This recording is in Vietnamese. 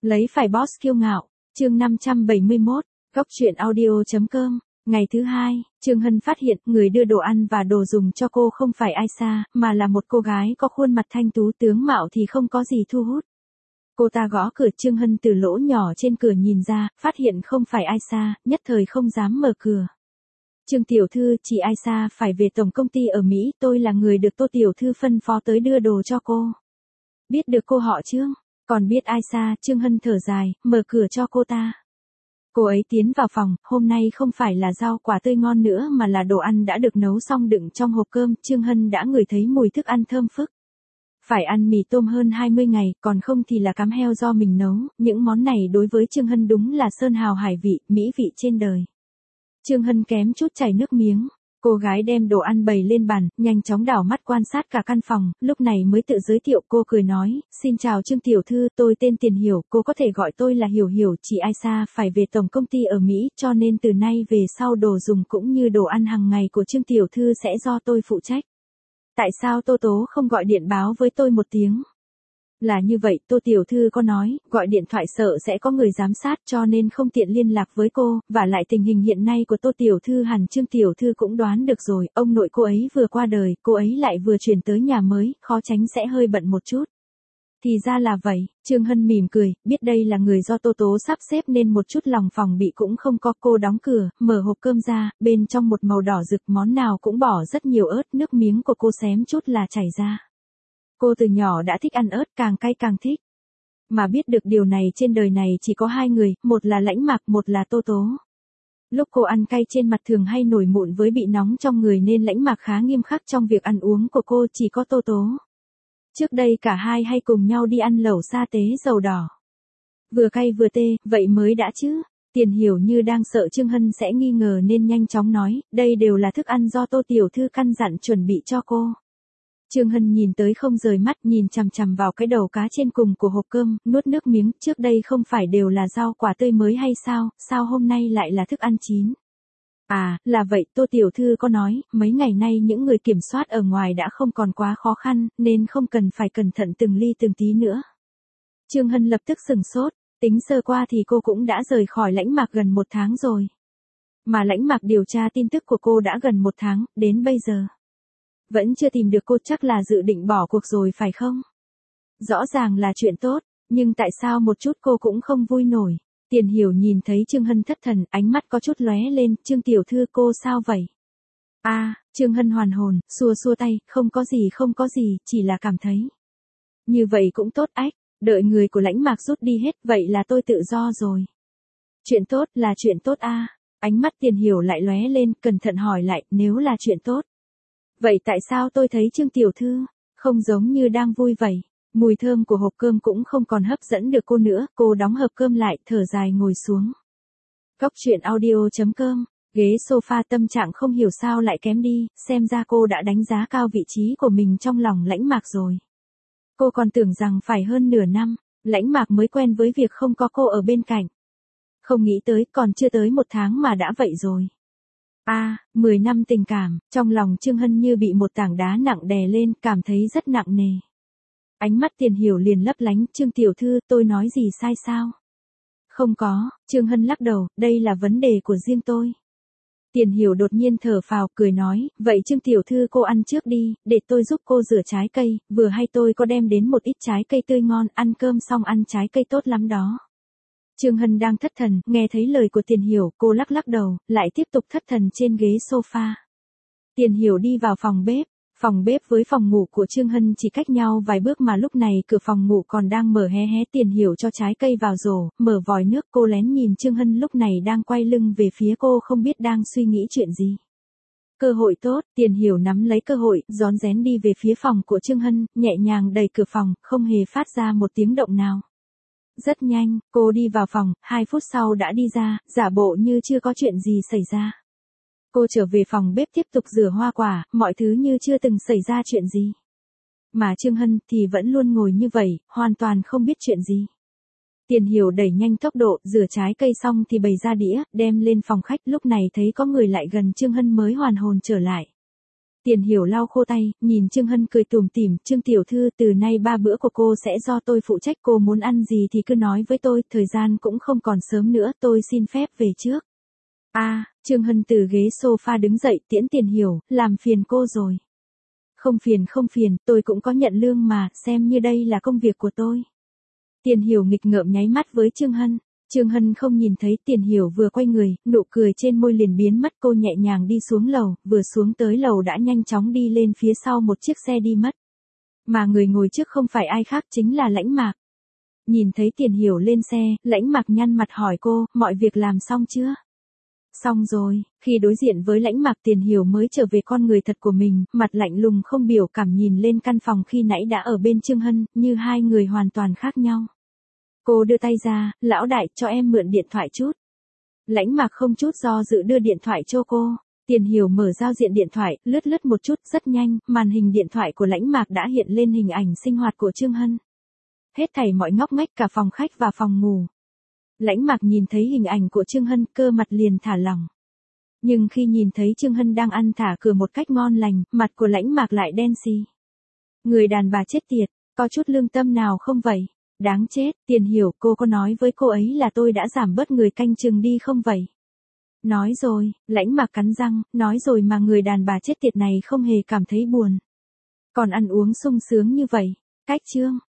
Lấy phải boss kiêu ngạo, chương 571, góc truyện audio.com. Ngày thứ hai, Trương Hân phát hiện người đưa đồ ăn và đồ dùng cho cô không phải ai xa, mà là một cô gái có khuôn mặt thanh tú, tướng mạo thì không có gì thu hút. Cô ta gõ cửa, Trương Hân từ lỗ nhỏ trên cửa nhìn ra, phát hiện không phải ai xa, nhất thời không dám mở cửa. Trương tiểu thư, chị ai xa phải về tổng công ty ở Mỹ, tôi là người được Tô tiểu thư phân phó tới đưa đồ cho cô. Biết được cô họ Trương, còn biết ai xa, Trương Hân thở dài, mở cửa cho cô ta. Cô ấy tiến vào phòng, hôm nay không phải là rau quả tươi ngon nữa mà là đồ ăn đã được nấu xong đựng trong hộp cơm, Trương Hân đã ngửi thấy mùi thức ăn thơm phức. Phải ăn mì tôm hơn 20 ngày, còn không thì là cám heo do mình nấu, những món này đối với Trương Hân đúng là sơn hào hải vị, mỹ vị trên đời. Trương Hân kém chút chảy nước miếng. Cô gái đem đồ ăn bày lên bàn, nhanh chóng đảo mắt quan sát cả căn phòng, lúc này mới tự giới thiệu. Cô cười nói, xin chào Trương tiểu thư, tôi tên Tiền Hiểu, cô có thể gọi tôi là Hiểu Hiểu. Chị ai xa phải về tổng công ty ở Mỹ, cho nên từ nay về sau đồ dùng cũng như đồ ăn hàng ngày của Trương tiểu thư sẽ do tôi phụ trách. Tại sao Tô Tố không gọi điện báo với tôi một tiếng? Là như vậy, Tô tiểu thư có nói, gọi điện thoại sợ sẽ có người giám sát cho nên không tiện liên lạc với cô, và lại tình hình hiện nay của Tô tiểu thư hẳn Trương tiểu thư cũng đoán được rồi, ông nội cô ấy vừa qua đời, cô ấy lại vừa chuyển tới nhà mới, khó tránh sẽ hơi bận một chút. Thì ra là vậy, Trương Hân mỉm cười, biết đây là người do Tô Tố sắp xếp nên một chút lòng phòng bị cũng không có. Cô đóng cửa, mở hộp cơm ra, bên trong một màu đỏ rực, món nào cũng bỏ rất nhiều ớt, nước miếng của cô xém chút là chảy ra. Cô từ nhỏ đã thích ăn ớt, càng cay càng thích. Mà biết được điều này trên đời này chỉ có hai người, một là Lãnh Mạc, một là Tô Tố. Lúc cô ăn cay trên mặt thường hay nổi mụn với bị nóng trong người nên Lãnh Mạc khá nghiêm khắc trong việc ăn uống của cô, chỉ có Tô Tố. Trước đây cả hai hay cùng nhau đi ăn lẩu sa tế dầu đỏ. Vừa cay vừa tê, vậy mới đã chứ. Tiền Hiểu như đang sợ Trương Hân sẽ nghi ngờ nên nhanh chóng nói, đây đều là thức ăn do Tô tiểu thư căn dặn chuẩn bị cho cô. Trương Hân nhìn tới không rời mắt, nhìn chằm chằm vào cái đầu cá trên cùng của hộp cơm, nuốt nước miếng, trước đây không phải đều là rau quả tươi mới hay sao hôm nay lại là thức ăn chín? À, là vậy, Tô tiểu thư có nói, mấy ngày nay những người kiểm soát ở ngoài đã không còn quá khó khăn, nên không cần phải cẩn thận từng ly từng tí nữa. Trương Hân lập tức sửng sốt, tính sơ qua thì cô cũng đã rời khỏi Lãnh Mạc gần 1 tháng rồi. Mà Lãnh Mạc điều tra tin tức của cô đã gần 1 tháng, đến bây giờ vẫn chưa tìm được cô, chắc là dự định bỏ cuộc rồi phải không? Rõ ràng là chuyện tốt, nhưng tại sao một chút cô cũng không vui nổi? Tiền Hiểu nhìn thấy Trương Hân thất thần, ánh mắt có chút lóe lên, Trương tiểu thư cô sao vậy? Trương Hân hoàn hồn, xua xua tay, không có gì, chỉ là cảm thấy. Như vậy cũng tốt ách, đợi người của Lãnh Mạc rút đi hết, vậy là tôi tự do rồi. Chuyện tốt là chuyện tốt Ánh mắt Tiền Hiểu lại lóe lên, cẩn thận hỏi lại, nếu là chuyện tốt. Vậy tại sao tôi thấy Trương tiểu thư không giống như đang vui vậy? Mùi thơm của hộp cơm cũng không còn hấp dẫn được cô nữa, cô đóng hộp cơm lại, thở dài ngồi xuống. Góc truyện audio.com, ghế sofa, tâm trạng không hiểu sao lại kém đi, xem ra cô đã đánh giá cao vị trí của mình trong lòng Lãnh Mạc rồi. Cô còn tưởng rằng phải hơn nửa năm, Lãnh Mạc mới quen với việc không có cô ở bên cạnh. Không nghĩ tới còn chưa tới 1 tháng mà đã vậy rồi. 10 năm tình cảm, trong lòng Trương Hân như bị một tảng đá nặng đè lên, cảm thấy rất nặng nề. Ánh mắt Tiền Hiểu liền lấp lánh, Trương tiểu thư, tôi nói gì sai sao? Không có, Trương Hân lắc đầu, đây là vấn đề của riêng tôi. Tiền Hiểu đột nhiên thở phào, cười nói, vậy Trương tiểu thư cô ăn trước đi, để tôi giúp cô rửa trái cây, vừa hay tôi có đem đến một ít trái cây tươi ngon, ăn cơm xong ăn trái cây tốt lắm đó. Trương Hân đang thất thần, nghe thấy lời của Tiền Hiểu, cô lắc lắc đầu, lại tiếp tục thất thần trên ghế sofa. Tiền Hiểu đi vào phòng bếp với phòng ngủ của Trương Hân chỉ cách nhau vài bước mà lúc này cửa phòng ngủ còn đang mở hé hé. Tiền Hiểu cho trái cây vào rổ, mở vòi nước, cô lén nhìn Trương Hân lúc này đang quay lưng về phía cô, không biết đang suy nghĩ chuyện gì. Cơ hội tốt, Tiền Hiểu nắm lấy cơ hội, rón rén đi về phía phòng của Trương Hân, nhẹ nhàng đẩy cửa phòng, không hề phát ra một tiếng động nào. Rất nhanh, cô đi vào phòng, 2 phút sau đã đi ra, giả bộ như chưa có chuyện gì xảy ra. Cô trở về phòng bếp tiếp tục rửa hoa quả, mọi thứ như chưa từng xảy ra chuyện gì. Mà Trương Hân thì vẫn luôn ngồi như vậy, hoàn toàn không biết chuyện gì. Tiền Hiểu đẩy nhanh tốc độ, rửa trái cây xong thì bày ra đĩa, đem lên phòng khách, lúc này thấy có người lại gần Trương Hân mới hoàn hồn trở lại. Tiền Hiểu lau khô tay, nhìn Trương Hân cười tủm tỉm, Trương tiểu thư từ nay 3 bữa của cô sẽ do tôi phụ trách, cô muốn ăn gì thì cứ nói với tôi, thời gian cũng không còn sớm nữa, tôi xin phép về trước. Trương Hân từ ghế sofa đứng dậy tiễn Tiền Hiểu, làm phiền cô rồi. Không phiền, tôi cũng có nhận lương mà, xem như đây là công việc của tôi. Tiền Hiểu nghịch ngợm nháy mắt với Trương Hân. Trương Hân không nhìn thấy Tiền Hiểu vừa quay người, nụ cười trên môi liền biến mất, cô nhẹ nhàng đi xuống lầu, vừa xuống tới lầu đã nhanh chóng đi lên phía sau một chiếc xe đi mất. Mà người ngồi trước không phải ai khác chính là Lãnh Mạc. Nhìn thấy Tiền Hiểu lên xe, Lãnh Mạc nhăn mặt hỏi cô, mọi việc làm xong chưa? Xong rồi, khi đối diện với Lãnh Mạc Tiền Hiểu mới trở về con người thật của mình, mặt lạnh lùng không biểu cảm nhìn lên căn phòng khi nãy đã ở bên Trương Hân, như hai người hoàn toàn khác nhau. Cô đưa tay ra, lão đại cho em mượn điện thoại chút. Lãnh Mạc không chút do dự đưa điện thoại cho cô. Tiền Hiểu mở giao diện điện thoại, lướt một chút, rất nhanh, màn hình điện thoại của Lãnh Mạc đã hiện lên hình ảnh sinh hoạt của Trương Hân. Hết thảy mọi ngóc ngách cả phòng khách và phòng ngủ. Lãnh Mạc nhìn thấy hình ảnh của Trương Hân, cơ mặt liền thả lỏng. Nhưng khi nhìn thấy Trương Hân đang ăn thả cửa một cách ngon lành, mặt của Lãnh Mạc lại đen xì. Người đàn bà chết tiệt, có chút lương tâm nào không vậy? Đáng chết, Tiền Hiểu, cô có nói với cô ấy là tôi đã giảm bớt người canh chừng đi không vậy? Nói rồi, Lãnh Mạc cắn răng, nói rồi mà người đàn bà chết tiệt này không hề cảm thấy buồn. Còn ăn uống sung sướng như vậy. Cách chương